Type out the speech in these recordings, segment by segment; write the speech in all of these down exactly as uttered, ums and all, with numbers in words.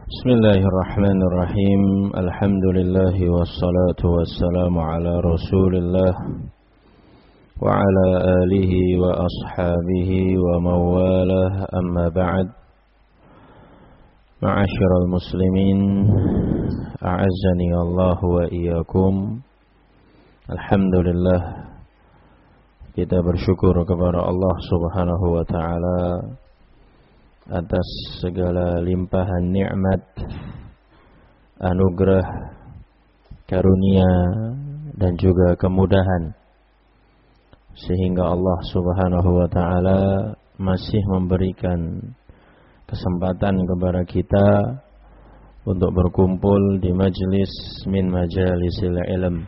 Bismillahirrahmanirrahim. Alhamdulillah wassalatu wassalamu ala Rasulillah wa ala alihi wa ashabihi wa mawalah, amma ba'd. Ma'asyiral muslimin, a'azzani Allah wa iyyakum. Alhamdulillah, kita bersyukur kepada Allah Subhanahu wa taala atas segala limpahan nikmat, anugerah, karunia dan juga kemudahan, sehingga Allah Subhanahu wa taala masih memberikan kesempatan kepada kita untuk berkumpul di majlis min majalisil ilm,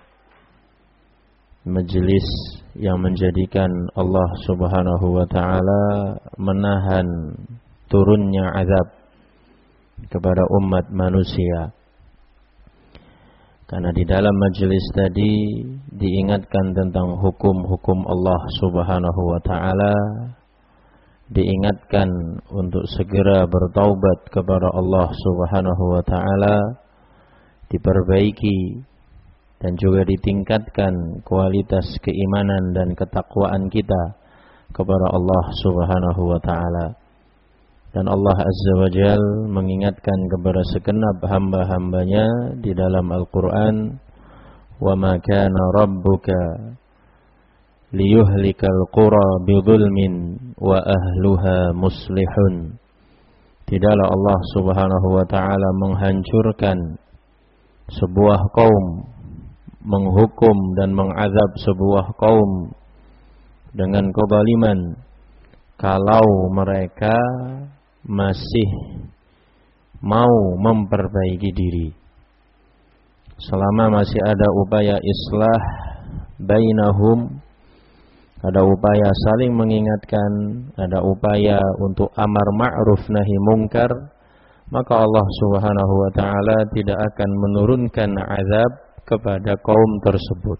majlis yang menjadikan Allah Subhanahu wa taala menahan turunnya azab kepada umat manusia. Karena di dalam majelis tadi diingatkan tentang hukum-hukum Allah Subhanahu wa taala, diingatkan untuk segera bertaubat kepada Allah Subhanahu wa taala, diperbaiki dan juga ditingkatkan kualitas keimanan dan ketakwaan kita kepada Allah Subhanahu wa taala. Dan Allah Azza wa Jal mengingatkan kepada segenap hamba-hambanya di dalam Al-Quran, وَمَا كَانَ رَبُّكَ لِيُهْلِكَ الْقُرَى بِظُلْمٍ وَأَهْلُهَا مُصْلِحٌ. Tidaklah Allah Subhanahu wa ta'ala menghancurkan sebuah kaum, menghukum dan mengazab sebuah kaum dengan kezaliman, kalau mereka masih mau memperbaiki diri. Selama masih ada upaya islah bainahum, ada upaya saling mengingatkan, ada upaya untuk amar ma'ruf nahi mungkar, maka Allah Subhanahu wa taala tidak akan menurunkan azab kepada kaum tersebut.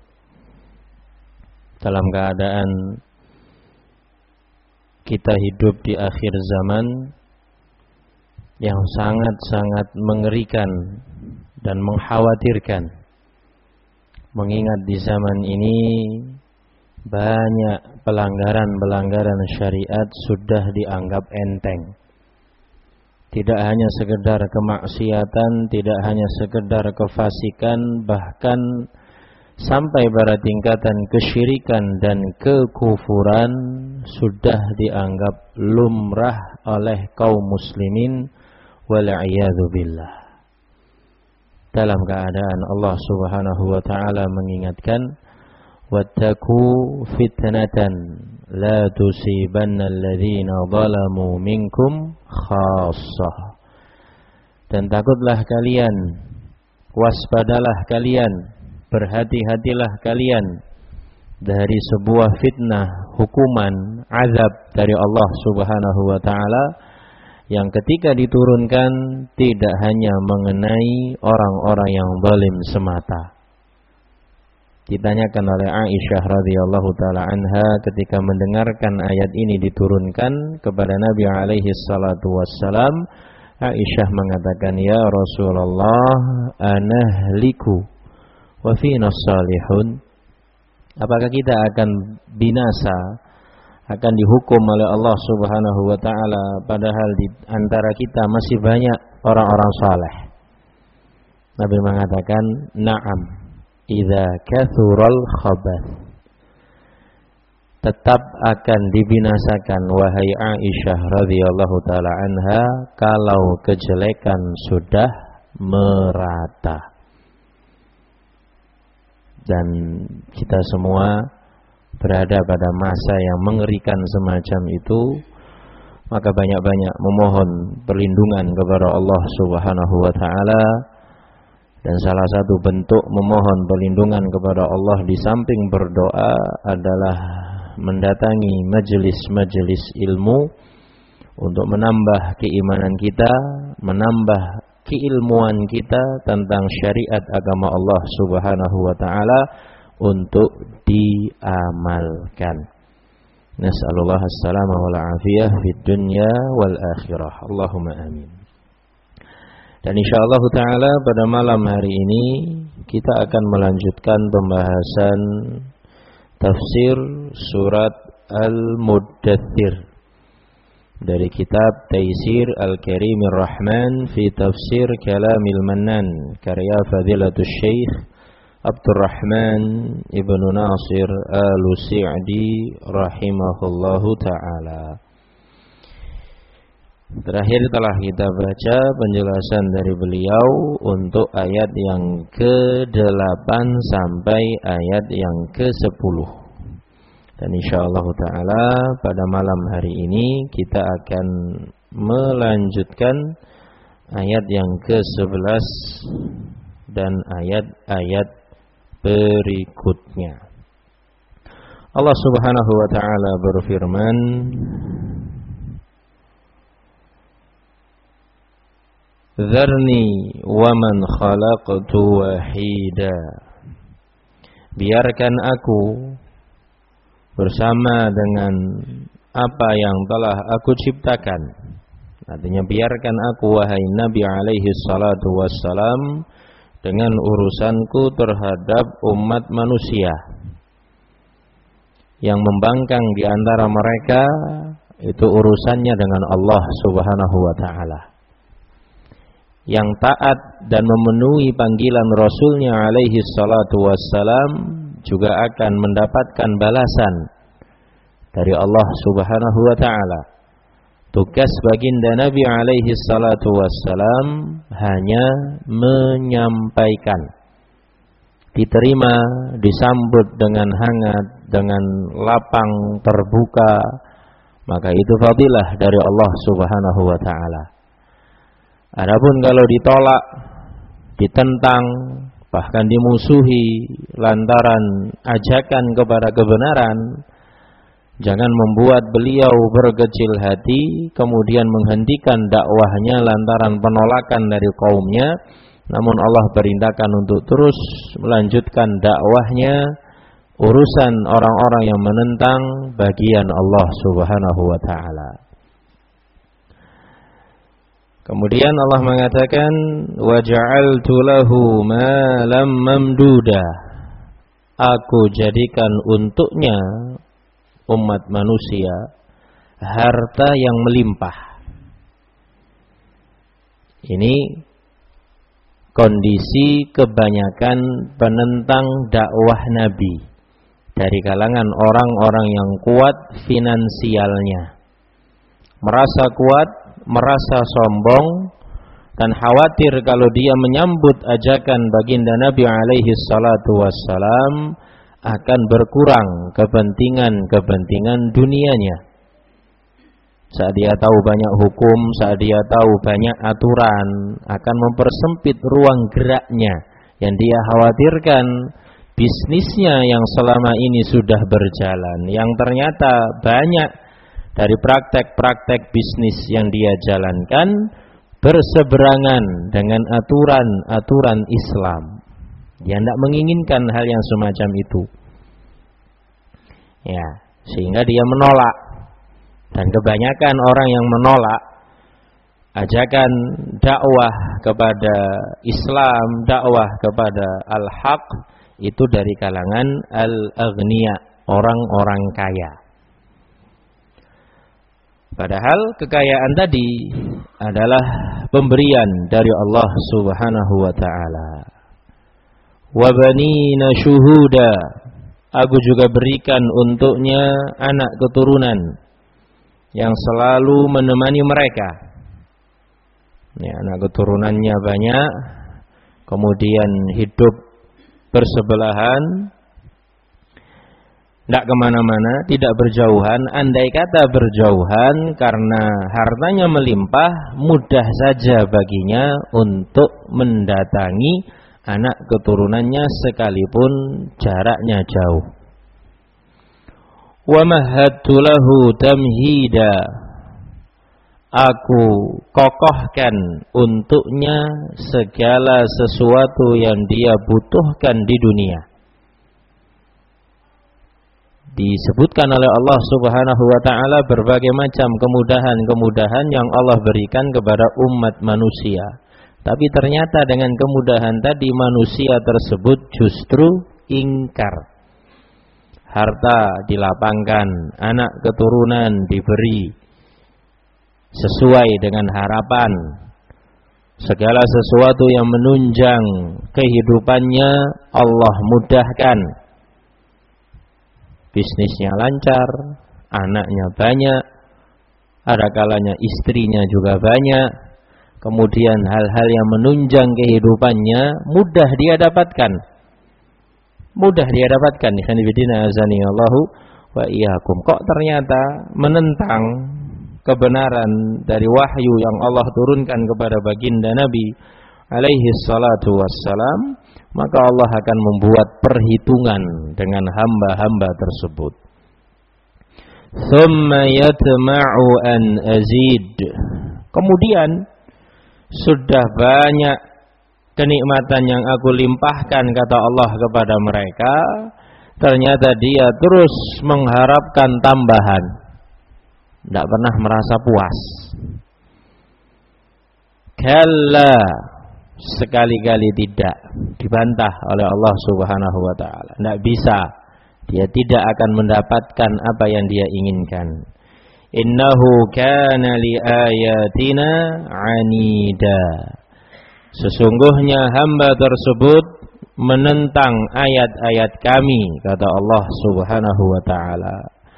Dalam keadaan kita hidup di akhir zaman yang sangat-sangat mengerikan dan mengkhawatirkan, mengingat di zaman ini banyak pelanggaran-pelanggaran syariat sudah dianggap enteng. Tidak hanya sekedar kemaksiatan, tidak hanya sekedar kefasikan, bahkan sampai pada tingkatan kesyirikan dan kekufuran sudah dianggap lumrah oleh kaum muslimin, wal'iyadzu billah. Dalam keadaan Allah Subhanahu wa taala mengingatkan, wattaqu fitnatan la tusibanna alladhina zalamu minkum khassah. Dan takutlah kalian, waspadalah kalian, berhati-hatilah kalian dari sebuah fitnah, hukuman, azab dari Allah Subhanahu wa taala yang ketika diturunkan tidak hanya mengenai orang-orang yang zalim semata. Ditanyakan oleh Aisyah radhiyallahu taala anha ketika mendengarkan ayat ini diturunkan kepada Nabi alaihi salatu wassalam, Aisyah mengatakan, "Ya Rasulullah, anahliku wa fina salihun." Apakah kita akan binasa, akan dihukum oleh Allah Subhanahu wa taala padahal di antara kita masih banyak orang-orang saleh? Nabi mengatakan, "Na'am, idza kathural khabath." Tetap akan dibinasakan wahai Aisyah radhiyallahu taala anha kalau kejelekan sudah merata. Dan kita semua berada pada masa yang mengerikan semacam itu, maka banyak-banyak memohon perlindungan kepada Allah Subhanahu wa taala. Dan salah satu bentuk memohon perlindungan kepada Allah di samping berdoa adalah mendatangi majelis-majelis ilmu untuk menambah keimanan kita, menambah keilmuan kita tentang syariat agama Allah Subhanahu wa taala untuk diamalkan. Nas'alullah as-salama wal afiyah fid dunya wal akhirah. Allahumma amin. Dan insyaallah taala pada malam hari ini kita akan melanjutkan pembahasan tafsir surat Al-Muddathir dari kitab Taisir Al-Karimir Rahman fi Tafsir Kalamil Mannan karya Fadilatul Syekh Abdurrahman Ibnu Nasir Al-Sa'di rahimahullahu taala. Terakhir telah kita baca penjelasan dari beliau untuk ayat yang kedelapan sampai ayat yang kesepuluh. Dan insyaallah ta'ala pada malam hari ini kita akan melanjutkan ayat yang kesebelas dan ayat-ayat berikutnya. Allah subhanahu wa ta'ala berfirman, Dzarni wa man khalaqtu wahida. Biarkan aku bersama dengan apa yang telah aku ciptakan. Artinya biarkan aku wahai Nabi alaihi salatu wassalam dengan urusanku terhadap umat manusia. Yang membangkang di antara mereka itu urusannya dengan Allah subhanahu wa ta'ala. Yang taat dan memenuhi panggilan Rasulnya alaihi salatu wassalam juga akan mendapatkan balasan dari Allah subhanahu wa ta'ala. Tugas baginda Nabi alaihi salatu wassalam hanya menyampaikan, diterima, disambut dengan hangat, dengan lapang terbuka, maka itu fadilah dari Allah subhanahu wa ta'ala. Adapun kalau ditolak, ditentang, bahkan dimusuhi lantaran ajakan kepada kebenaran, jangan membuat beliau berkecil hati kemudian menghentikan dakwahnya lantaran penolakan dari kaumnya. Namun Allah perintahkan untuk terus melanjutkan dakwahnya. Urusan orang-orang yang menentang bagian Allah subhanahu wa ta'ala. Kemudian Allah mengatakan, wa ja'altu lahu malam mamduda. Aku jadikan untuknya umat manusia harta yang melimpah. Ini kondisi kebanyakan penentang dakwah Nabi dari kalangan orang-orang yang kuat finansialnya, merasa kuat, merasa sombong, dan khawatir kalau dia menyambut ajakan baginda Nabi alaihi salatu wassalam akan berkurang kepentingan-kepentingan dunianya. Saat dia tahu banyak hukum, saat dia tahu banyak aturan, akan mempersempit ruang geraknya. Yang dia khawatirkan bisnisnya yang selama ini sudah berjalan, yang ternyata banyak dari praktek-praktek bisnis yang dia jalankan berseberangan dengan aturan-aturan Islam. Dia tidak menginginkan hal yang semacam itu. Ya, sehingga dia menolak. Dan kebanyakan orang yang menolak ajakan dakwah kepada Islam, dakwah kepada al-haq, itu dari kalangan al-aghniya, orang-orang kaya. Padahal kekayaan tadi adalah pemberian dari Allah subhanahu wa ta'ala. Wa banina syuhuda. Aku juga berikan untuknya anak keturunan yang selalu menemani mereka. Ya, anak keturunannya banyak, kemudian hidup bersebelahan, tidak kemana-mana, tidak berjauhan. Andai kata berjauhan karena hartanya melimpah, mudah saja baginya untuk mendatangi anak keturunannya sekalipun jaraknya jauh. Wa mahadtu lahu tamhida. Aku kokohkan untuknya segala sesuatu yang dia butuhkan di dunia. Disebutkan oleh Allah subhanahu wa ta'ala berbagai macam kemudahan-kemudahan yang Allah berikan kepada umat manusia. Tapi ternyata dengan kemudahan tadi manusia tersebut justru ingkar. Harta dilapangkan, anak keturunan diberi sesuai dengan harapan. Segala sesuatu yang menunjang kehidupannya Allah mudahkan. Bisnisnya lancar, anaknya banyak, ada kalanya istrinya juga banyak. Kemudian hal-hal yang menunjang kehidupannya mudah dia dapatkan. Mudah dia dapatkan. Ikhwanifidina azanillahu wa iyyakum. Kok ternyata menentang kebenaran dari wahyu yang Allah turunkan kepada baginda Nabi alaihi salatu wassalam, maka Allah akan membuat perhitungan dengan hamba-hamba tersebut. Thumma yatma'u an azid. Kemudian sudah banyak kenikmatan yang aku limpahkan, kata Allah kepada mereka, ternyata dia terus mengharapkan tambahan, tidak pernah merasa puas. Kalla, sekali-kali tidak, dibantah oleh Allah subhanahu wa ta'ala. Tidak bisa, dia tidak akan mendapatkan apa yang dia inginkan. Innahu kana li ayatina anida. Sesungguhnya hamba tersebut menentang ayat-ayat kami, kata Allah subhanahu wa ta'ala.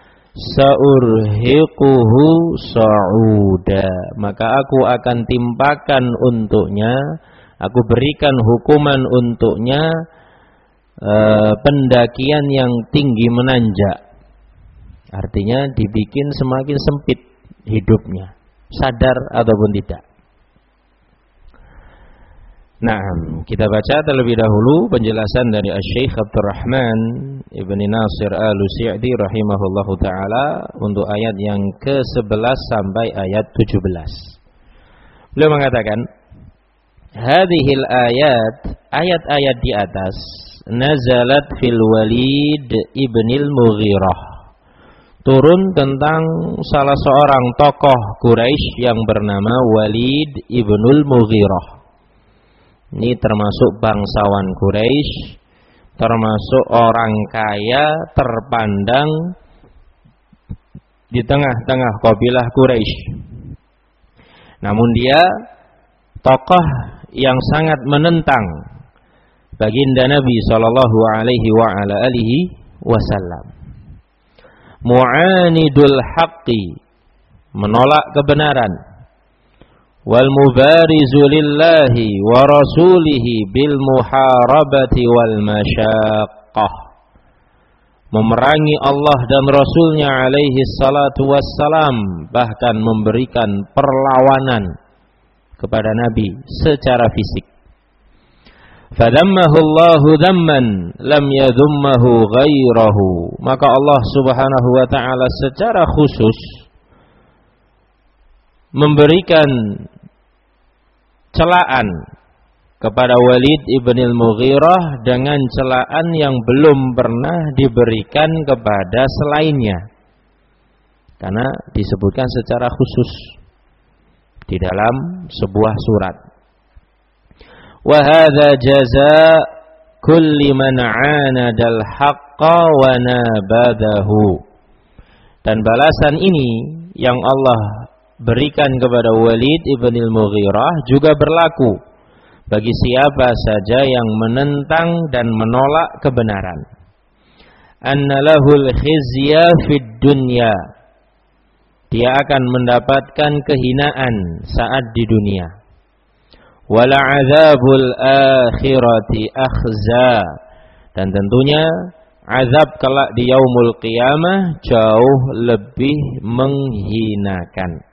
Sa'urhiquhu sa'uda. Maka aku akan timpakan untuknya, aku berikan hukuman untuknya uh, pendakian yang tinggi menanjak. Artinya dibikin semakin sempit hidupnya, sadar ataupun tidak. Nah, kita baca terlebih dahulu penjelasan dari Asy-Syaikh Abdurrahman Ibn Nasir Al-Sa'di rahimahullahu ta'ala untuk ayat yang ke sebelas sampai ayat tujuh belas. Beliau mengatakan, hadhil ayat, ayat-ayat di atas, nazalat fil Walid ibnil Mughirah, turun tentang salah seorang tokoh Quraisy yang bernama Walid ibnul Mughirah. Ini termasuk bangsawan Quraisy, termasuk orang kaya terpandang di tengah-tengah kabilah Quraisy. Namun dia tokoh yang sangat menentang baginda Nabi sallallahu alaihi wa ala alihi wasallam. Mu'anidul haqqi, menolak kebenaran. Wal mubarizu lillahi wa rasulihi bil muharabati wal masyaqqah, memerangi Allah dan Rasulnya alaihi salatu wassalam, bahkan memberikan perlawanan kepada Nabi secara fisik. Fadammahu Allahu damman lam yadummahu ghairahu, maka Allah subhanahu wa ta'ala secara khusus memberikan celaan kepada Walid ibn al-Mughirah dengan celaan yang belum pernah diberikan kepada selainnya, karena disebutkan secara khusus di dalam sebuah surat. Wa hadza jazaa kulli man 'anadal haqqa wa nabadahu. Dan balasan ini yang Allah berikan kepada Walid ibn al-Mughirah juga berlaku bagi siapa saja yang menentang dan menolak kebenaran. Anna lahul khizya fid dunya, dia akan mendapatkan kehinaan saat di dunia. Wala azabul akhirati akhza, dan tentunya azab kelak di yaumul qiyamah jauh lebih menghinakan.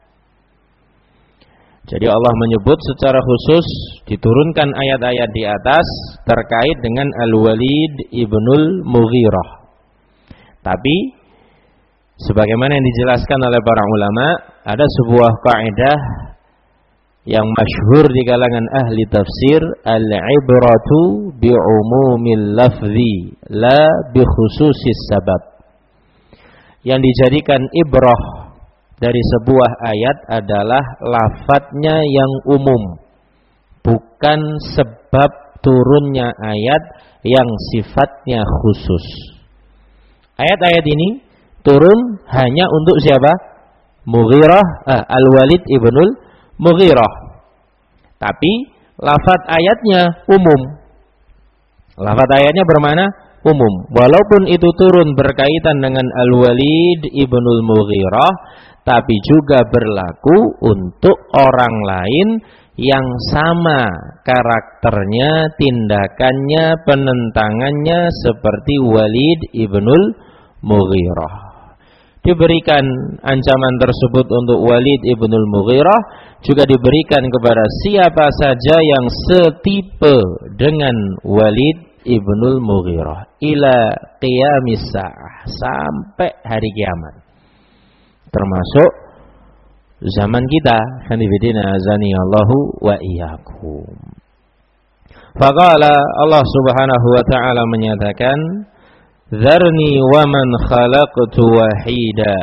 Jadi Allah menyebut secara khusus, diturunkan ayat-ayat di atas terkait dengan Al-Walid ibnul Mughirah. Tapi sebagaimana yang dijelaskan oleh para ulama, ada sebuah kaidah yang masyhur di kalangan ahli tafsir, al-ibratu bi'umumil lafzi la bi khususis sabab. Yang dijadikan ibrah dari sebuah ayat adalah lafadznya yang umum, bukan sebab turunnya ayat yang sifatnya khusus. Ayat-ayat ini turun hanya untuk siapa? Mughirah, eh, Al-Walid ibnul Mughirah. Tapi lafaz ayatnya umum. Lafaz ayatnya bermakna umum. Walaupun itu turun berkaitan dengan Al-Walid ibnul Mughirah, tapi juga berlaku untuk orang lain yang sama karakternya, tindakannya, penentangannya seperti Walid ibnul Mughirah. Diberikan ancaman tersebut untuk Walid ibnul Mughirah, juga diberikan kepada siapa saja yang setipe dengan Walid ibnul Mughirah ila qiyamis sa'ah, sampai hari kiamat, termasuk zaman kita. Hanifidina azani Allahu wa iyyakum. Faqala, Allah Subhanahu wa taala menyatakan, "Dzarni wa man khalaqtu wahida."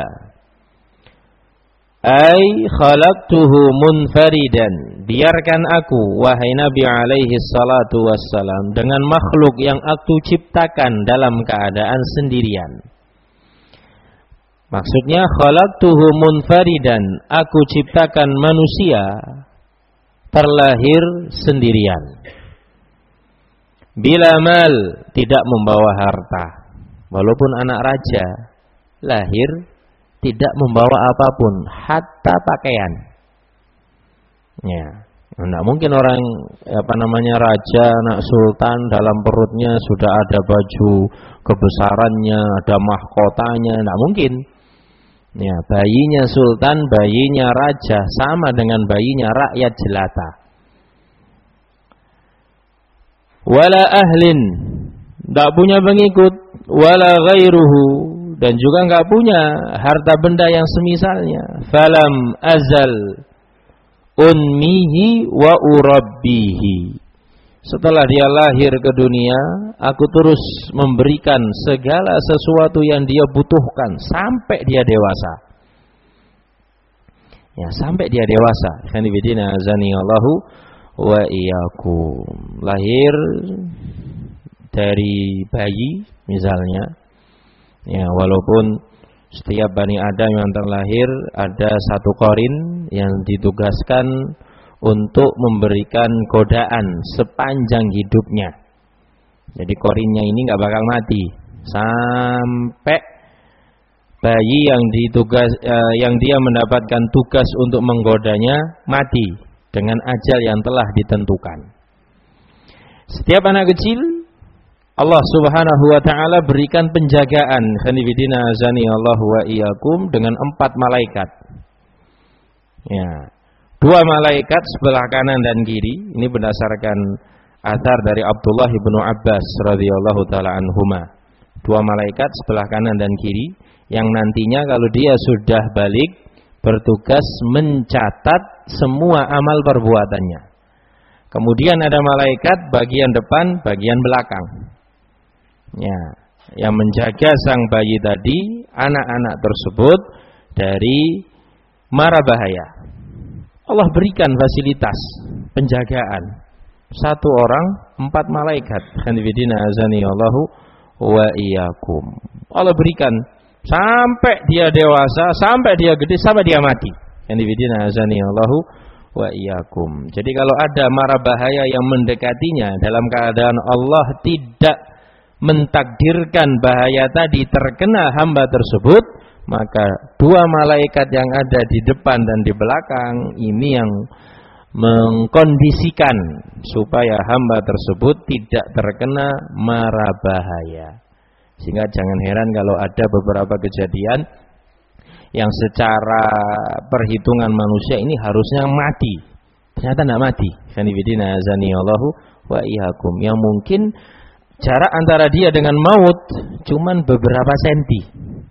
Ai khalaqtuhu munfaridan. Biarkan aku, wahai Nabi alaihi salatu wassalam, dengan makhluk yang aku ciptakan dalam keadaan sendirian. Maksudnya khalaqtuhu munfaridan, aku ciptakan manusia terlahir sendirian. Bila mal, tidak membawa harta. Walaupun anak raja, lahir tidak membawa apapun, hatta pakaian. Ya, tidak mungkin orang apa namanya raja, anak sultan, dalam perutnya sudah ada baju kebesarannya, ada mahkotanya, tidak mungkin. Ya, bayinya sultan, bayinya raja sama dengan bayinya rakyat jelata. Wala ahlin, tidak punya pengikut, wala ghairuhu, dan juga enggak punya harta benda yang semisalnya. Falam azal unmihi wa urabbihi. Setelah dia lahir ke dunia, aku terus memberikan segala sesuatu yang dia butuhkan sampai dia dewasa. Ya, sampai dia dewasa. Hanifidina azani Allahu wa iyyakum. Lahir dari bayi misalnya. Ya, walaupun setiap Bani Adam yang terlahir ada satu qarin yang ditugaskan untuk memberikan godaan sepanjang hidupnya. Jadi qarinnya ini nggak bakal mati sampai bayi yang ditugas eh, yang dia mendapatkan tugas untuk menggodanya mati dengan ajal yang telah ditentukan. Setiap anak kecil Allah Subhanahu wa taala berikan penjagaan, khanifidina azani Allah wa iyyakum, dengan empat malaikat. Ya. Dua malaikat sebelah kanan dan kiri. Ini berdasarkan athar dari Abdullah bin Abbas radhiyallahu taala anhuma. Dua malaikat sebelah kanan dan kiri yang nantinya kalau dia sudah balik bertugas mencatat semua amal perbuatannya. Kemudian ada malaikat bagian depan, bagian belakang. Ya, yang menjaga sang bayi tadi, anak-anak tersebut dari mara bahaya. Allah berikan fasilitas penjagaan. Satu orang, empat malaikat. Hanifidina azani Allahu wa iyyakum. Allah berikan sampai dia dewasa, sampai dia gede, sampai dia mati. Hanifidina azani Allahu wa iyyakum. Jadi kalau ada mara bahaya yang mendekatinya dalam keadaan Allah tidak mentakdirkan bahaya tadi terkena hamba tersebut, maka dua malaikat yang ada di depan dan di belakang ini yang mengkondisikan supaya hamba tersebut tidak terkena mara bahaya. Sehingga jangan heran kalau ada beberapa kejadian yang secara perhitungan manusia ini harusnya mati, ternyata tidak mati. Khanifidina azani Allahu wa iyyakum. Yang mungkin jarak antara dia dengan maut cuman beberapa senti.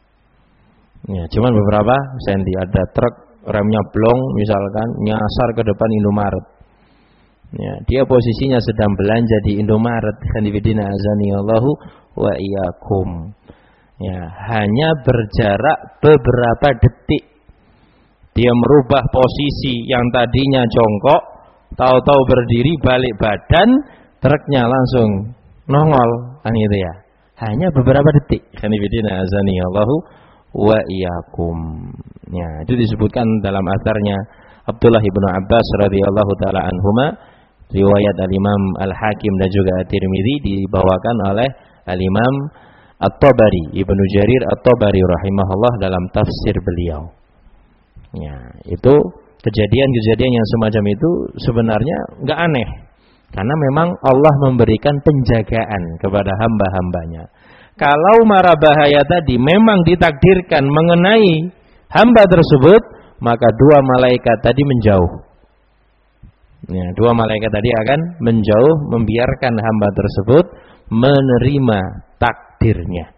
Ya, cuman beberapa senti. Ada truk remnya blong misalkan, nyasar ke depan Indomaret. Ya, dia posisinya sedang belanja di Indomaret. Khanifidina azani Allahu wa iyyakum. Ya, hanya berjarak beberapa detik. Dia merubah posisi yang tadinya jongkok tahu-tahu berdiri balik badan, truknya langsung nongol, kan gitu ya. Hanya beberapa detik. Khanifidina azani Allahu wa iyyakum. Ya, itu disebutkan dalam asarnya Abdullah ibnu Abbas radhiyallahu taala anhuma, riwayat al-Imam Al-Hakim dan juga At-Tirmidzi, dibawakan oleh al-Imam At-Tabari, Ibnu Jarir At-Tabari rahimahullah dalam tafsir beliau. Ya, itu kejadian-kejadian yang semacam itu sebenarnya enggak aneh. Karena memang Allah memberikan penjagaan kepada hamba-hambanya. Kalau mara bahaya tadi memang ditakdirkan mengenai hamba tersebut, maka dua malaikat tadi menjauh. Ya, dua malaikat tadi akan menjauh, membiarkan hamba tersebut menerima takdirnya.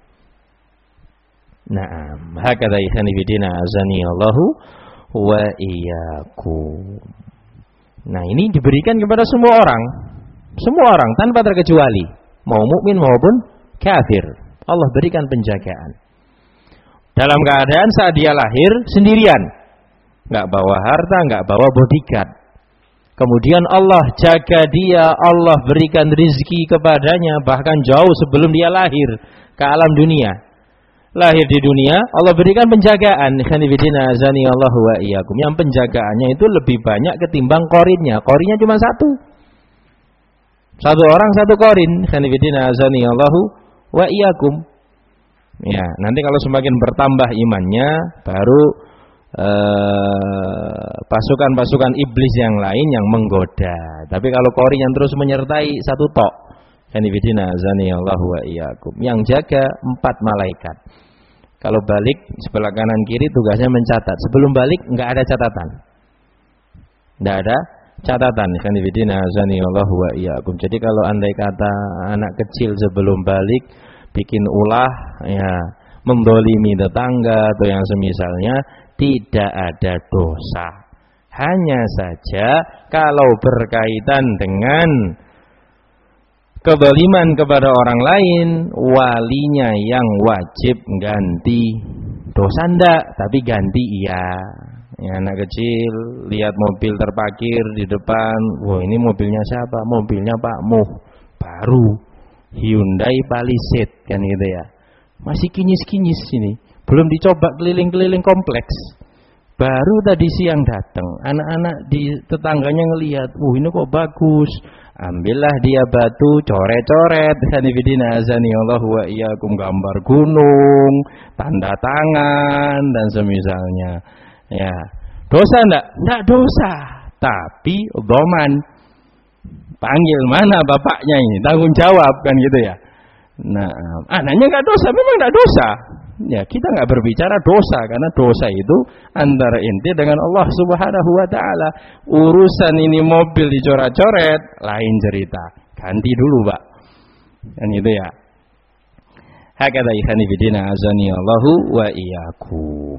Naam, hakadha ikhwani fillah azani Allahu wa iyyakum. Nah, ini diberikan kepada semua orang. Semua orang tanpa terkecuali, mau mukmin maupun kafir. Allah berikan penjagaan. Dalam keadaan saat dia lahir sendirian, enggak bawa harta, enggak bawa bodyguard. Kemudian Allah jaga dia, Allah berikan rizki kepadanya bahkan jauh sebelum dia lahir ke alam dunia. Lahir di dunia, Allah berikan penjagaan. Khanifidina azani Allahu wa iyyakum. Yang penjagaannya itu lebih banyak ketimbang korinnya. Korinnya cuma satu. Satu orang satu korin. Khanifidina azani Allahu wa iyyakum. Ya, nanti kalau semakin bertambah imannya, baru Uh, pasukan-pasukan iblis yang lain yang menggoda. Tapi kalau korin yang terus menyertai satu tok, kanifidina azani Allahu wa iyyakum, yang jaga empat malaikat. Kalau balik sebelah kanan kiri tugasnya mencatat. Sebelum balik enggak ada catatan. Enggak ada catatan, kanifidina azani Allahu wa iyyakum. Jadi kalau andai kata anak kecil sebelum balik bikin ulah, ya, mendolimi tetangga atau yang semisalnya, tidak ada dosa. Hanya saja kalau berkaitan dengan kezaliman kepada orang lain, walinya yang wajib ganti. Dosa enggak, tapi ganti iya. Ya, anak kecil lihat mobil terparkir di depan, wah ini mobilnya siapa? Mobilnya Pak Muh, baru Hyundai Palisade, kan gitu ya. Masih kinyis-kinyis ini. Belum dicoba keliling-keliling kompleks. Baru tadi siang datang, anak-anak di tetangganya ngelihat, "Wah, ini kok bagus." Ambillah dia batu, coret-coret, sanifidina azani Allah wa iyyakum, gambar gunung, tanda tangan dan semisalnya. Ya. Dosa enggak? Enggak dosa. Tapi dhaman. Panggil mana bapaknya ini? Tanggung jawab, kan gitu ya. Nah, anaknya enggak dosa, memang enggak dosa. Ya, kita enggak berbicara dosa karena dosa itu antara ente dengan Allah Subhanahu wa taala. Urusan ini mobil dicoret-coret lain cerita. Ganti dulu, Pak. Kan itu ya. Hakadha ikhani fidina azani Allahu wa iyyakum.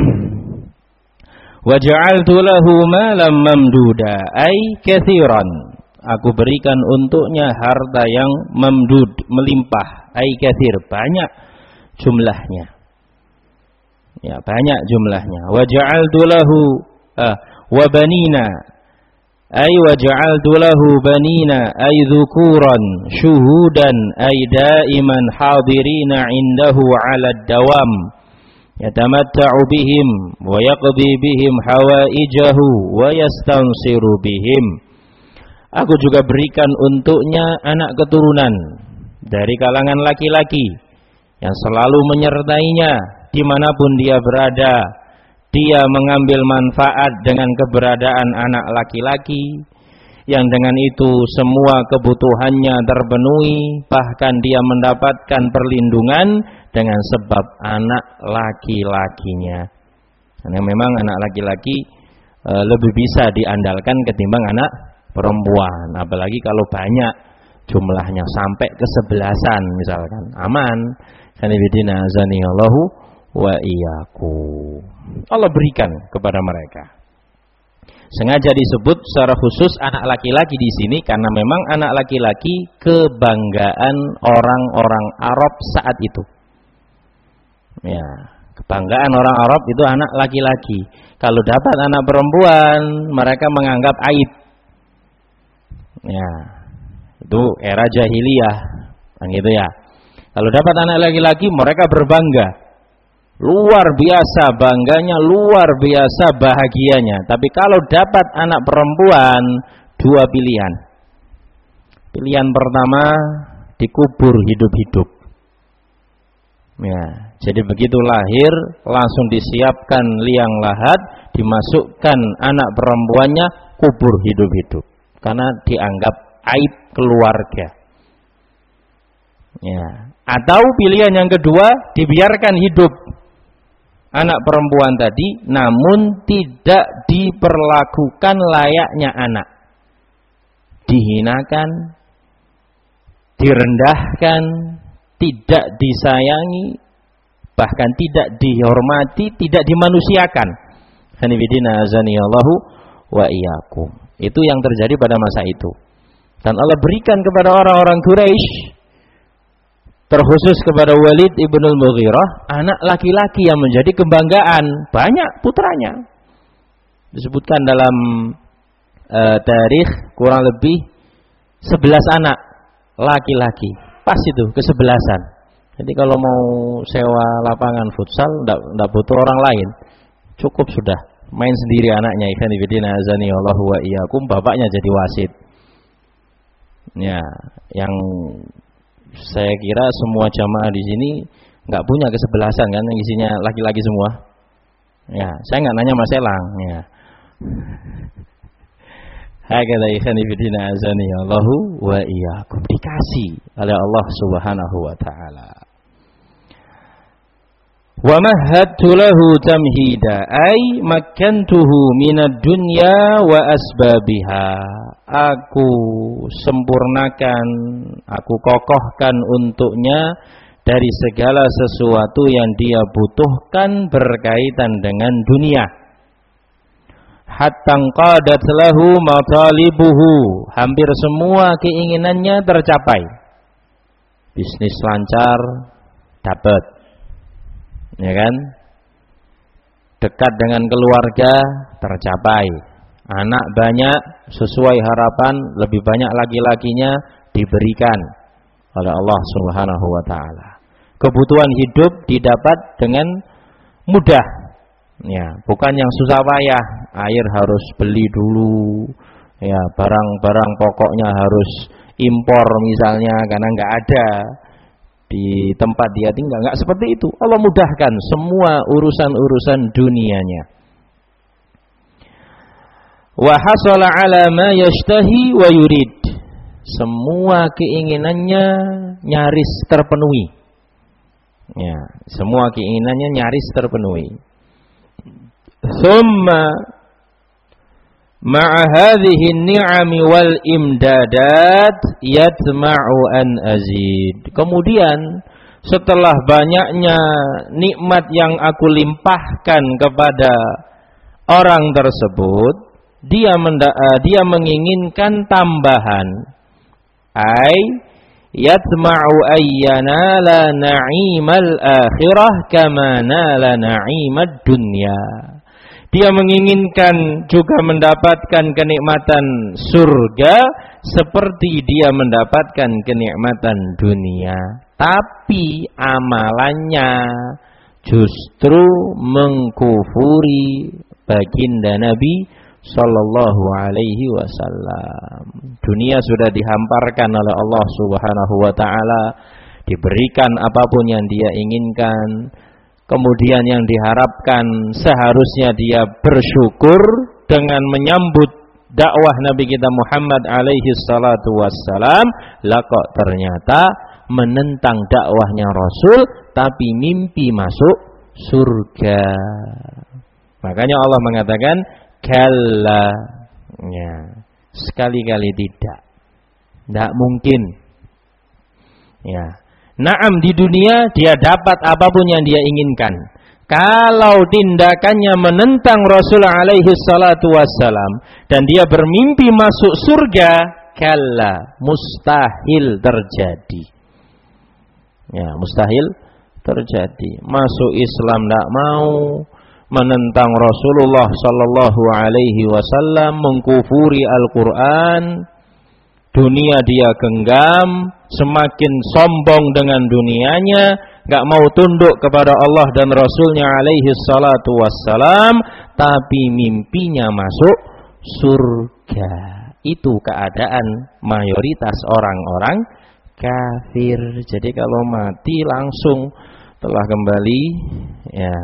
Wa ja'altu lahu malam mamduda ay katsiran. Aku berikan untuknya harta yang mamdud, melimpah, ay katsir, banyak jumlahnya. Ya, banyak jumlahnya. Wa ja'altu lahu ah, wa banina ay wa ja'altu lahu banina ay dzukuran syuhudan ay daiman hadirina indahu 'ala ad-dawam yatamatta'u bihim wa yaqdi bihim hawaijahu wa yastansiru bihim. Aku juga berikan untuknya anak keturunan dari kalangan laki-laki yang selalu menyertainya dimanapun dia berada. Dia mengambil manfaat dengan keberadaan anak laki-laki yang dengan itu semua kebutuhannya terpenuhi, bahkan dia mendapatkan perlindungan dengan sebab anak laki-lakinya. Karena memang anak laki-laki e, lebih bisa diandalkan ketimbang anak perempuan, apalagi kalau banyak jumlahnya sampai kesebelasan misalkan, aman. Kanibidina azani Allahu wa iyyakum. Allah berikan kepada mereka. Sengaja disebut secara khusus anak laki-laki di sini karena memang anak laki-laki kebanggaan orang-orang Arab saat itu. Ya, kebanggaan orang Arab itu anak laki-laki. Kalau dapat anak perempuan, mereka menganggap aib. Ya, itu era jahiliyah, kan gitu ya. Kalau dapat anak laki-laki mereka berbangga, luar biasa bangganya, luar biasa bahagianya. Tapi kalau dapat anak perempuan, dua pilihan. Pilihan pertama, dikubur hidup-hidup. Ya, jadi begitu lahir langsung disiapkan liang lahat, dimasukkan anak perempuannya, kubur hidup-hidup. Karena dianggap aib keluarga. Ya. Atau pilihan yang kedua, dibiarkan hidup anak perempuan tadi, namun tidak diperlakukan layaknya anak. Dihinakan, direndahkan, tidak disayangi, bahkan tidak dihormati, tidak dimanusiakan. Hanifidina azaniyallahu wa iyyakum. Itu yang terjadi pada masa itu. Dan Allah berikan kepada orang-orang Quraisy, terkhusus kepada Walid ibnul Mughirah, anak laki-laki yang menjadi kebanggaan, banyak putranya. Disebutkan dalam uh, tarikh kurang lebih sebelas anak laki-laki. Pas itu kesebelasan. Jadi kalau mau sewa lapangan futsal enggak butuh orang lain. Cukup sudah main sendiri anaknya. Ikhwan fillah azani Allah wa iyyakum, bapaknya jadi wasit. Ya, yang saya kira semua jamaah di sini enggak punya kesebelasan kan, yang isinya laki-laki semua. Ya, saya enggak nanya Mas Elang, ya. Hakala ikhwan fillah azani Allah wa iyyakum, dikasih oleh Allah Subhanahu wa taala. Wa mahadtu lahu tamhida ay makkantuhu minad dunya wa asbabiha. Aku sempurnakan, aku kokohkan untuknya dari segala sesuatu yang dia butuhkan berkaitan dengan dunia. Hatta qadat lahu matalibuhu, hampir semua keinginannya tercapai. Bisnis lancar, dapat. Ya kan? Dekat dengan keluarga, tercapai. Anak banyak, sesuai harapan, lebih banyak laki-lakinya diberikan oleh Allah Subhanahu wa taala. Kebutuhan hidup didapat dengan mudah. Ya, bukan yang susah payah. Air harus beli dulu. Ya, barang-barang pokoknya harus impor misalnya karena enggak ada di tempat dia tinggal. Enggak seperti itu. Allah mudahkan semua urusan-urusan dunianya. Wa hasala ala ma yashtahi wa yurid. Semua keinginannya nyaris terpenuhi. Ya, semua keinginannya nyaris terpenuhi. Thumma ma'a hadhihi ni'ami wal imdadat yatma'u an azid. Kemudian setelah banyaknya nikmat yang aku limpahkan kepada orang tersebut, dia menda- dia menginginkan tambahan. Ai yatma'u ayyana la na'imal akhirah kama nala na'imad dunya. Dia menginginkan juga mendapatkan kenikmatan surga seperti dia mendapatkan kenikmatan dunia. Tapi amalannya justru mengkufuri baginda Nabi sallallahu alaihi wasallam. Dunia sudah dihamparkan oleh Allah Subhanahu wa taala, diberikan apapun yang dia inginkan. Kemudian yang diharapkan seharusnya dia bersyukur dengan menyambut dakwah Nabi kita Muhammad alaihi salatu wassalam. Lah kok ternyata menentang dakwahnya Rasul tapi mimpi masuk surga. Makanya Allah mengatakan kalla, ya, sekali-kali tidak. Tidak mungkin. Ya. Naam, di dunia dia dapat apapun yang dia inginkan. Kalau tindakannya menentang Rasul alaihi salatu wassalam dan dia bermimpi masuk surga, kalla, mustahil terjadi. Ya, mustahil terjadi. Masuk Islam tidak mau, menentang Rasulullah sallallahu alaihi wasallam, mengkufuri Al-Qur'an, dunia dia genggam, semakin sombong dengan dunianya, gak mau tunduk kepada Allah dan Rasulnya alaihi salatu wassalam, tapi mimpinya masuk surga. Itu keadaan mayoritas orang-orang kafir. Jadi kalau mati langsung telah kembali, ya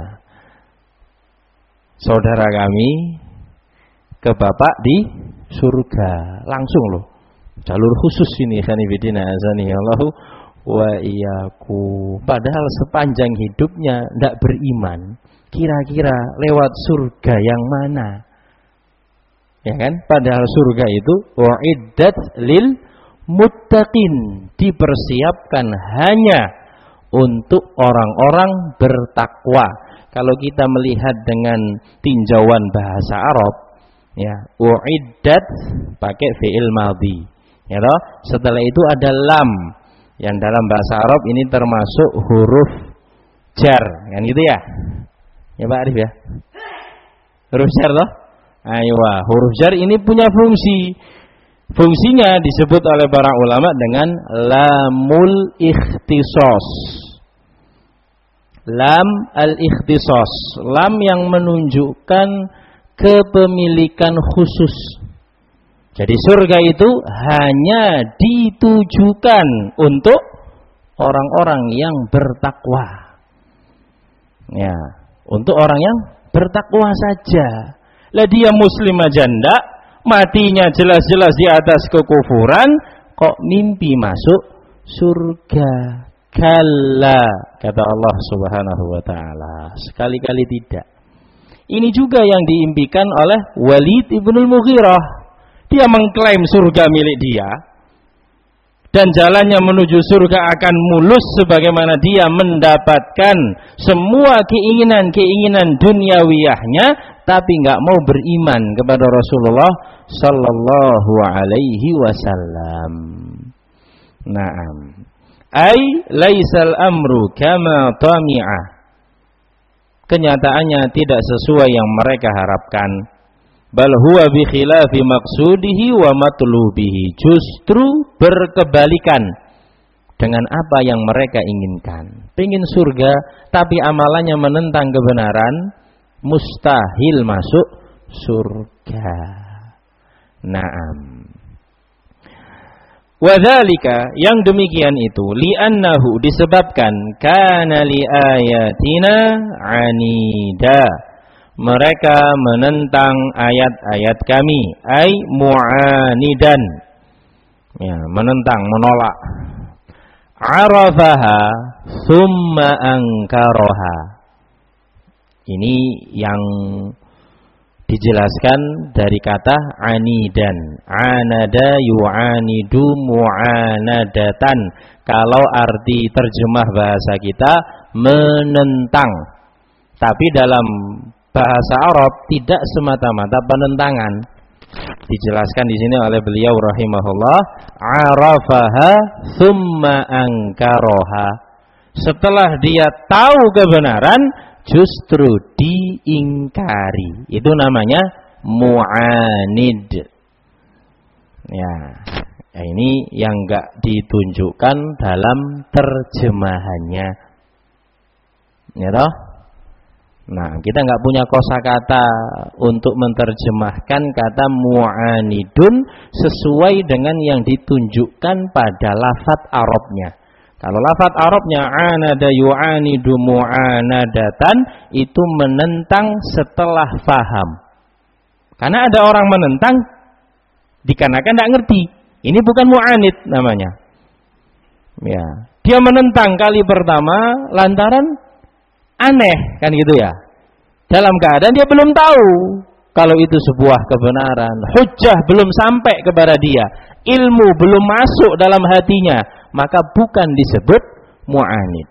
saudara kami ke bapak di surga langsung loh. Jalur khusus ini khanifidina azani Allahu wa iyyakum. Padahal sepanjang hidupnya tidak beriman. Kira-kira lewat surga yang mana? Ya kan? Padahal surga itu wa'iddat lil muttaqin, dipersiapkan hanya untuk orang-orang bertakwa. Kalau kita melihat dengan tinjauan bahasa Arab, ya, wa'iddat pakai fi'il madhi. Ya toh? Setelah itu ada lam yang dalam bahasa Arab ini termasuk huruf jar, kan gitu ya? Ya Pak Arif ya? Huruf jar toh? Ayo, huruf jar ini punya fungsi. Fungsinya disebut oleh para ulama dengan lamul ikhtisos. Lam al-ikhtisos, lam yang menunjukkan kepemilikan khusus. Jadi surga itu hanya ditujukan untuk orang-orang yang bertakwa. Ya, untuk orang yang bertakwa saja. Lah dia muslim aja ndak, matinya jelas-jelas di atas kekufuran, kok mimpi masuk surga? Kalla, kata Allah Subhanahu wa taala. Sekali-kali tidak. Ini juga yang diimpikan oleh Walid ibnul Mughirah. Dia mengklaim surga milik dia dan jalannya menuju surga akan mulus sebagaimana dia mendapatkan semua keinginan-keinginan duniawiyahnya, tapi nggak mau beriman kepada Rasulullah sallallahu alaihi wasallam. Naam. Ai laisal amru kama tami'ah. Kenyataannya tidak sesuai yang mereka harapkan. Bal huwa bi khilafi maqsudihi wa matlubihi. Justru berkebalikan dengan apa yang mereka inginkan. Pengin surga tapi amalannya menentang kebenaran, mustahil masuk surga. Naam. Wadzalika, yang demikian itu li'annahu, disebabkan kana li ayatina anida, mereka menentang ayat-ayat kami, ai mu'anidan, ya, menentang, menolak. Arafaha thumma ankaraha. Ini yang dijelaskan dari kata anidan. Anada yu'anidu mu'anadatan. Kalau arti terjemah bahasa kita menentang. Tapi dalam bahasa Arab tidak semata-mata penentangan. Dijelaskan di sini oleh beliau rahimahullah, arafaha thumma ankaraha. Setelah dia tahu kebenaran, justru diingkari. Itu namanya mu'anid. Ya, ya ini yang enggak ditunjukkan dalam terjemahannya. Ya toh? Nah, kita enggak punya kosakata untuk menerjemahkan kata mu'anidun sesuai dengan yang ditunjukkan pada lafaz Arabnya. Kalau lafaz Arabnya anada yu'anidu mu'anadatan, itu menentang setelah faham. Karena ada orang menentang dikarenakan tidak ngerti. Ini bukan mu'anid namanya. Ya, dia menentang kali pertama lantaran aneh, kan gitu ya. Dalam keadaan dia belum tahu kalau itu sebuah kebenaran. Hujjah belum sampai kepada dia. Ilmu belum masuk dalam hatinya, maka bukan disebut mu'anid.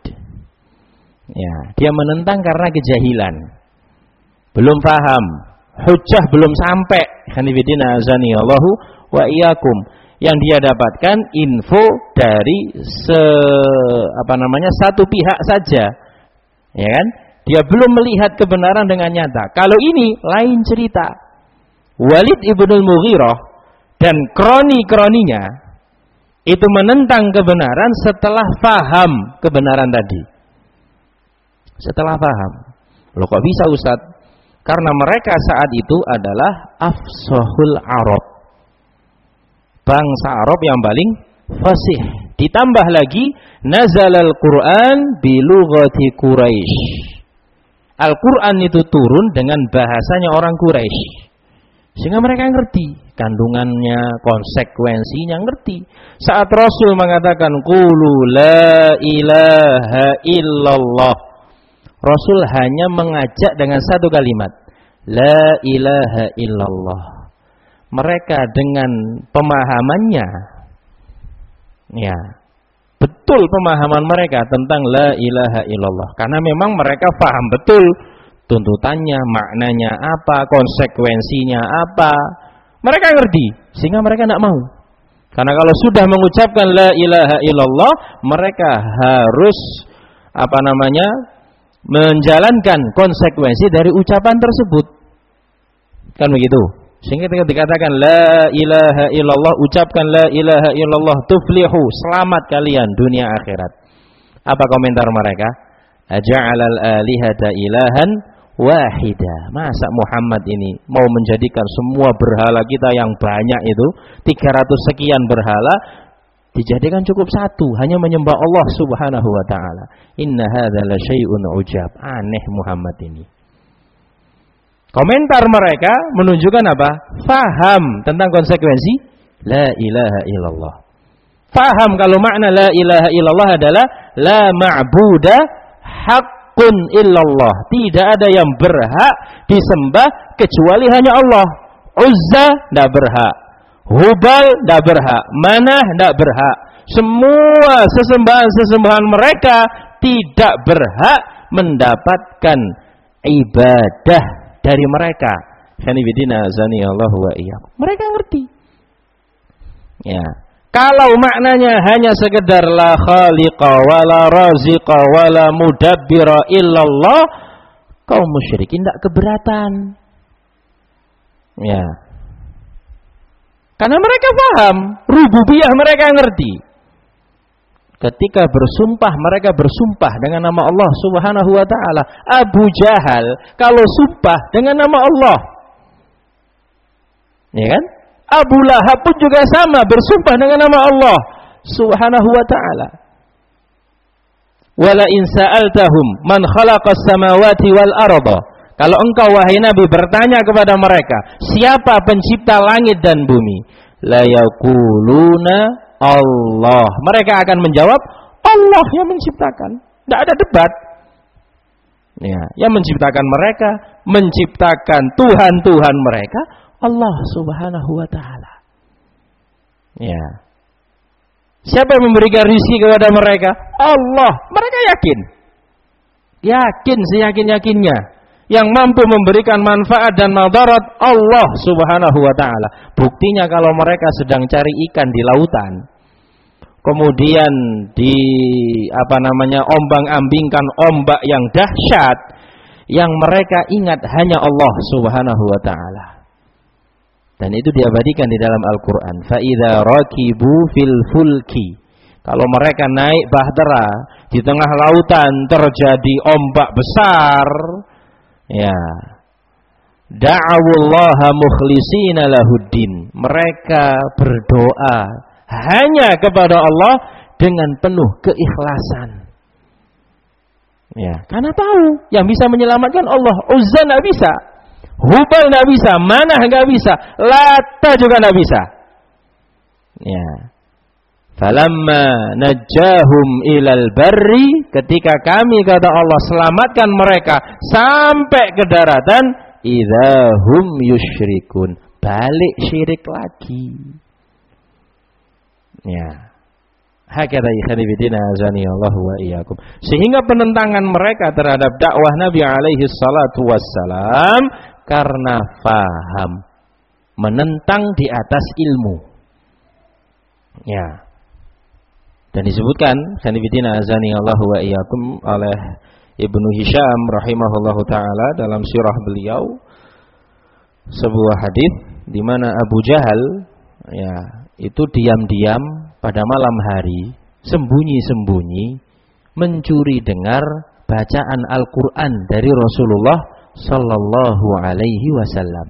Ya, dia menentang karena kejahilan. Belum paham. Hujjah belum sampai. Khanifidina azani Allahu wa iyyakum. Yang dia dapatkan info dari se apa namanya satu pihak saja. Ya kan? Dia belum melihat kebenaran dengan nyata. Kalau ini lain cerita. Walid ibnul Mughirah dan kroni-kroninya, itu menentang kebenaran setelah faham kebenaran tadi. Setelah faham. Loh kok bisa Ustaz? Karena mereka saat itu adalah afsahul Arab. Bangsa Arab yang paling fasih. Ditambah lagi nazalal Quran bilughati Quraisy. Al-Quran itu turun dengan bahasanya orang Quraisy. Sehingga mereka ngerti kandungannya, konsekuensinya ngerti. Saat Rasul mengatakan qulu la ilaha illallah, Rasul hanya mengajak dengan satu kalimat, la ilaha illallah. Mereka dengan pemahamannya, ya, betul pemahaman mereka tentang la ilaha illallah. Karena memang mereka paham betul tuntutannya, maknanya apa, konsekuensinya apa. Mereka ngerti, sehingga mereka tidak mau. Karena kalau sudah mengucapkan la ilaha illallah, mereka harus apa namanya menjalankan konsekuensi dari ucapan tersebut. Kan begitu. Sehingga ketika dikatakan la ilaha illallah, ucapkan la ilaha illallah tuflihu, selamat kalian dunia akhirat. Apa komentar mereka? Aja'alal alihata ilahan wahida. Masa Muhammad ini mau menjadikan semua berhala kita yang banyak itu, tiga ratus sekian berhala, dijadikan cukup satu, hanya menyembah Allah Subhanahu wa taala. Inna hadza la syai'un ujab. Aneh Muhammad ini. Komentar mereka menunjukkan apa? Faham tentang konsekuensi la ilaha illallah. Faham kalau makna la ilaha illallah adalah la ma'buda haqqun illallah. Tidak ada yang berhak disembah kecuali hanya Allah. Uzza tidak berhak, Hubal tidak berhak, Manah tidak berhak. Semua sesembahan-sesembahan mereka tidak berhak mendapatkan ibadah dari mereka. Sanibidina azani Allah wa iyyakum. Mereka ngerti. Ya. Kalau maknanya hanya sekedar la khaliqa wala raziqa wala mudabbira illallah, kaum musyrikin tidak keberatan. Ya. Karena mereka paham, rububiyah mereka ngerti. Ketika bersumpah, mereka bersumpah dengan nama Allah Subhanahu wa taala. Abu Jahal kalau sumpah dengan nama Allah, ya kan? Abu Lahab pun juga sama, bersumpah dengan nama Allah Subhanahu wa taala. Wala in sa'altahum man khalaqas samawati wal arda. Kalau engkau wahai Nabi bertanya kepada mereka, siapa pencipta langit dan bumi? La yaquluna Allah. Mereka akan menjawab, Allah yang menciptakan. Tidak ada debat. Ya, yang menciptakan mereka, menciptakan Tuhan-Tuhan mereka, Allah Subhanahu wa taala. Ya. Siapa yang memberikan rizki kepada mereka? Allah. Mereka yakin. Yakin seyakin-yakinnya. Yang mampu memberikan manfaat dan madarat Allah Subhanahu wa taala. Buktinya kalau mereka sedang cari ikan di lautan, kemudian di apa namanya ombang-ambingkan ombak yang dahsyat, yang mereka ingat hanya Allah Subhanahu wa taala. Dan itu diabadikan di dalam Al-Qur'an. Fa idza rakibu fil fulki. Kalau mereka naik bahtera di tengah lautan terjadi ombak besar, ya, da'awullaha mukhlisina lahuddin. Mereka berdoa hanya kepada Allah dengan penuh keikhlasan. Ya, karena tahu yang bisa menyelamatkan Allah. Uzza enggak bisa, Hubal enggak bisa, Manah enggak bisa, Lata juga enggak bisa. Ya. Falamma najjahum ilal barri, ketika kami kata Allah selamatkan mereka sampai ke daratan, idzahum yusyrikun, balik syirik lagi. Ya. Hakata ikhwani bidina azani Allah wa iyyakum. Sehingga penentangan mereka terhadap dakwah Nabi alaihi salatu wassalam karena faham, menentang di atas ilmu. Ya. Dan disebutkan sanibidina azani Allah wa iyyakum oleh Ibnu Hisham rahimahullahu taala dalam sirah beliau sebuah hadis di mana Abu Jahal ya itu diam-diam pada malam hari sembunyi-sembunyi mencuri dengar bacaan Al-Quran dari Rasulullah Sallallahu Alaihi Wasallam.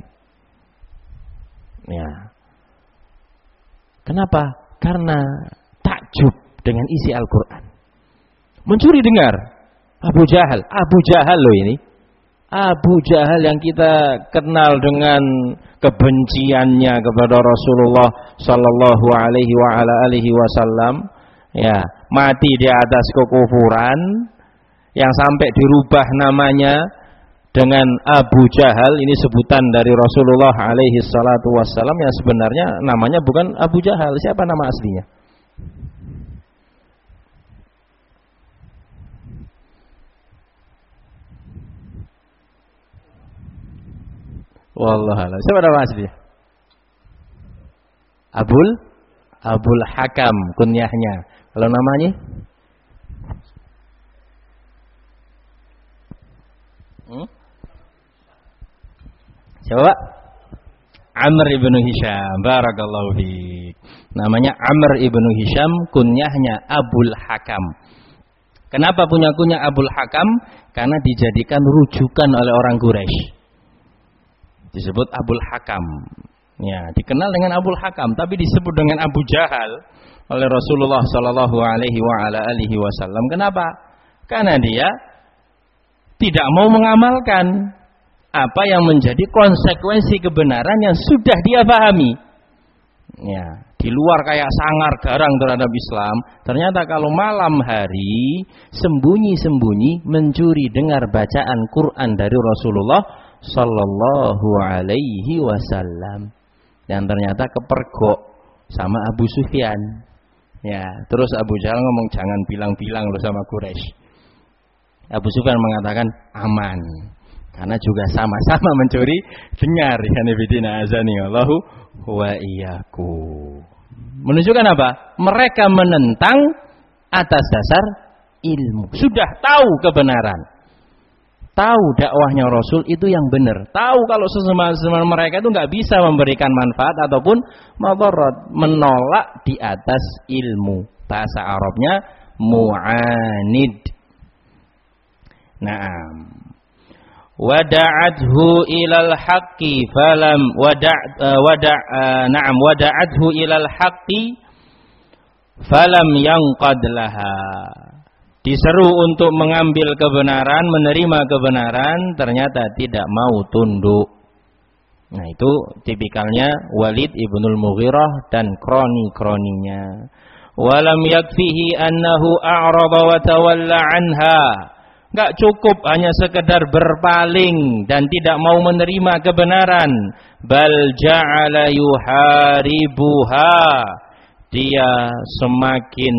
Ya. Kenapa? Karena takjub dengan isi Al-Quran. Mencuri dengar. Abu Jahal, Abu Jahal loh ini. Abu Jahal yang kita kenal dengan kebenciannya kepada Rasulullah Sallallahu Alaihi wa ala alihi Wasallam, ya, mati di atas kekufuran, yang sampai dirubah namanya dengan Abu Jahal. Ini sebutan dari Rasulullah Alaihi Salatu Wasallam, yang sebenarnya namanya bukan Abu Jahal. Siapa nama aslinya? Wallahualam. Siapa nama aslinya? Abul Abul Hakam kunyahnya. Kalau namanya? Hmm? Siapa? Amr ibnu Hisham. Barakallahu fiik. Namanya Amr ibnu Hisham, kunyahnya Abul Hakam. Kenapa punya kunyah Abul Hakam? Karena dijadikan rujukan oleh orang Quraisy. Disebut Abul Hakam. Ya, dikenal dengan Abul Hakam, tapi disebut dengan Abu Jahal oleh Rasulullah Sallallahu Alaihi wa ala alihi Wasallam. Kenapa? Karena dia tidak mau mengamalkan apa yang menjadi konsekuensi kebenaran yang sudah dia pahami. Ya, di luar kayak sangar garang terhadap Islam, ternyata kalau malam hari sembunyi-sembunyi mencuri dengar bacaan Quran dari Rasulullah Sallallahu Alaihi Wasallam, dan ternyata kepergok sama Abu Sufyan. Ya, terus Abu Jahal ngomong jangan bilang-bilang lo sama Quraisy. Abu Sufyan mengatakan aman, karena juga sama-sama mencuri dengar. Hanifidina azani Allahu wa iyyakum. Menunjukkan apa? Mereka menentang atas dasar ilmu. Sudah tahu kebenaran. Tahu dakwahnya Rasul itu yang benar. Tahu kalau sesama-sesama mereka itu nggak bisa memberikan manfaat ataupun madarat. Menolak di atas ilmu. Bahasa Arabnya mu'anid. Naam. Wada'athu ilal haqqi falam wada' wada' na'am wada'athu ilal haqqi falam yanqad laha. Diseru untuk mengambil kebenaran, menerima kebenaran, ternyata tidak mau tunduk. Nah, itu tipikalnya Walid ibnul Mughirah dan kroni-kroninya. Walam yakfihi annahu a'rada wa tawalla anha. Enggak cukup hanya sekedar berpaling dan tidak mau menerima kebenaran. Bal ja'ala yuharibuha. Dia semakin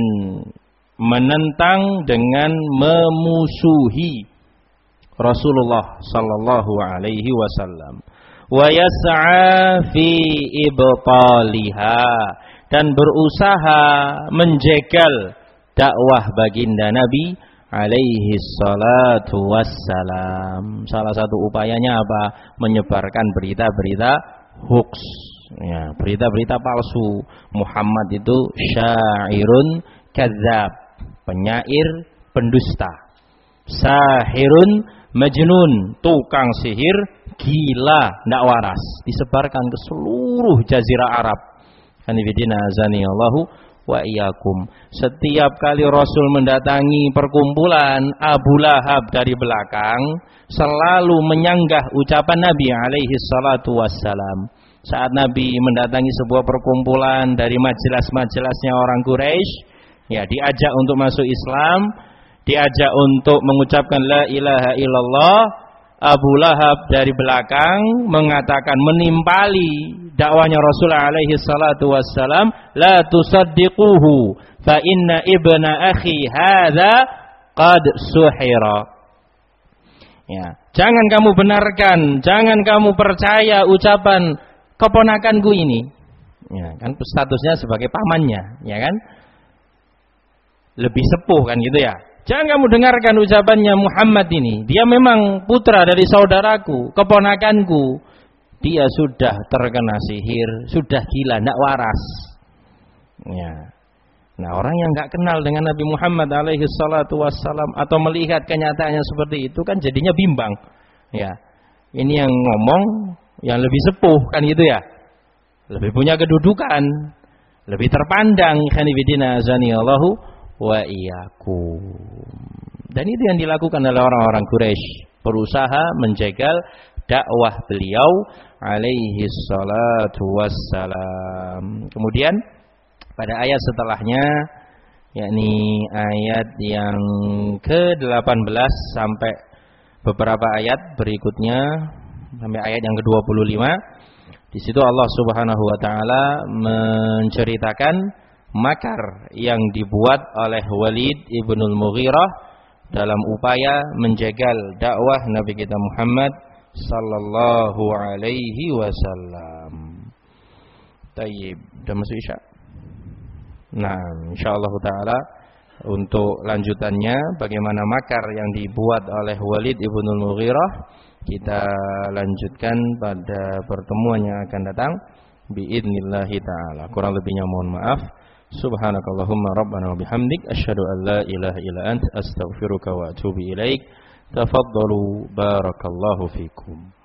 menentang dengan memusuhi Rasulullah Sallallahu Alaihi Wasallam. Wa yas'a fi ibtaliha, dan berusaha menjegal dakwah baginda Nabi alaihi salatu wassalam. Salah satu upayanya apa? Menyebarkan berita-berita hoax, ya, berita-berita palsu. Muhammad itu syairun kadzab, penyair pendusta. Sahirun majnun, tukang sihir gila, ndak waras. Disebarkan ke seluruh jazirah Arab. Hanifidina azani Allahu wa iyyakum. Setiap kali Rasul mendatangi perkumpulan, Abu Lahab dari belakang selalu menyanggah ucapan Nabi alaihi salatu wassalam. Saat Nabi mendatangi sebuah perkumpulan dari majelis-majelisnya orang Quraisy, ya, diajak untuk masuk Islam, diajak untuk mengucapkan la ilaha illallah, Abu Lahab dari belakang mengatakan, menimpali dakwahnya Rasulullah alaihi salatu wassalam, la tusaddiquhu fa inna ibna akhi hadza qad suhira. Ya, jangan kamu benarkan, jangan kamu percaya ucapan keponakanku ini. Ya, kan statusnya sebagai pamannya, ya kan? Lebih sepuh kan gitu ya. Jangan kamu dengarkan ucapannya Muhammad ini. Dia memang putra dari saudaraku, keponakanku. Dia sudah terkena sihir, sudah gila, tidak waras. Ya. Nah, orang yang nggak kenal dengan Nabi Muhammad alaihi salatu wassalam atau melihat kenyataannya seperti itu kan jadinya bimbang. Ya. Ini yang ngomong yang lebih sepuh kan gitu ya. Lebih punya kedudukan, lebih terpandang, khanifidina azanillahu wa iyyakum. Dan itu yang dilakukan oleh orang-orang Quraisy, berusaha menjegal dakwah beliau alaihi salatu wassalam. Kemudian pada ayat setelahnya, yakni ayat yang ke delapan belas sampai beberapa ayat berikutnya sampai ayat yang ke dua puluh lima, di situ Allah Subhanahu wa taala menceritakan makar yang dibuat oleh Walid ibnul Mughirah dalam upaya menjegal dakwah Nabi kita Muhammad sallallahu alaihi wasallam. Tayyib, sudah masuk Isya. Nah, insyaallah taala untuk lanjutannya bagaimana makar yang dibuat oleh Walid ibnul Mughirah kita lanjutkan pada pertemuan yang akan datang biidznillah taala. Kurang lebihnya mohon maaf. Subhanakallahumma rabbana wa bihamdik asyhadu an la ilaha illa anta astaghfiruka wa atubu ilaik. Tafaddalu barakallahu fikum.